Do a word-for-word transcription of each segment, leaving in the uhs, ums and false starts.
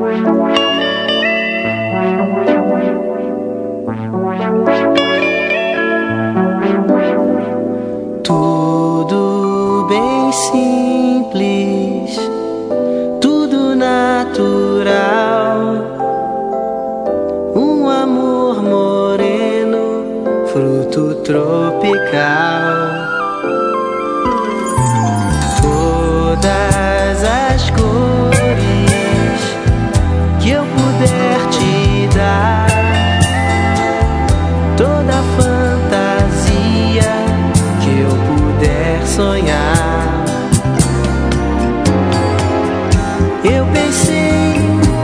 Tudo bem simples, tudo natural. Um amor moreno, fruto tropical. Todas as cores que eu puder te dar, toda a fantasia que eu puder sonhar. Eu pensei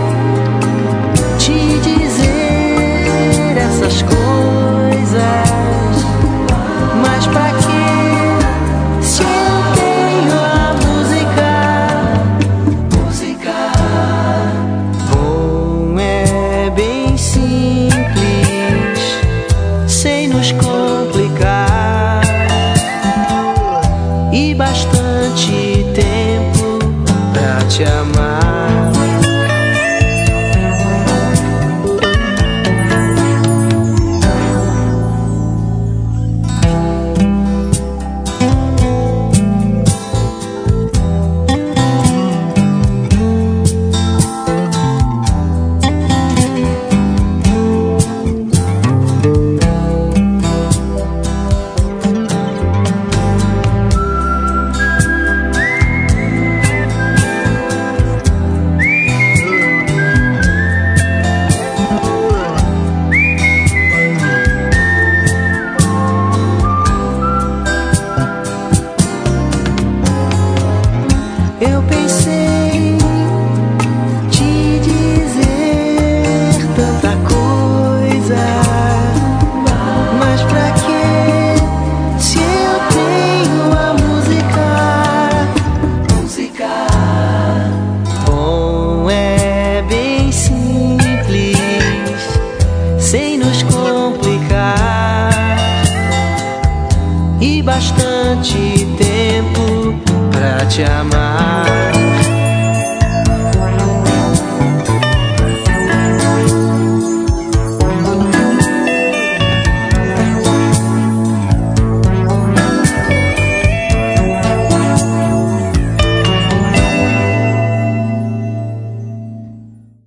te dizer essas coisas, mas pra quê se eu tenho a música? Música bom é bem simples, sem nos complicar, e bastante tempo pra te amar. Eu pensei te dizer tanta coisa, mas pra quê se eu tenho a música? Música bom é bem simples, sem nos complicar, e bastante tempo pra te amar.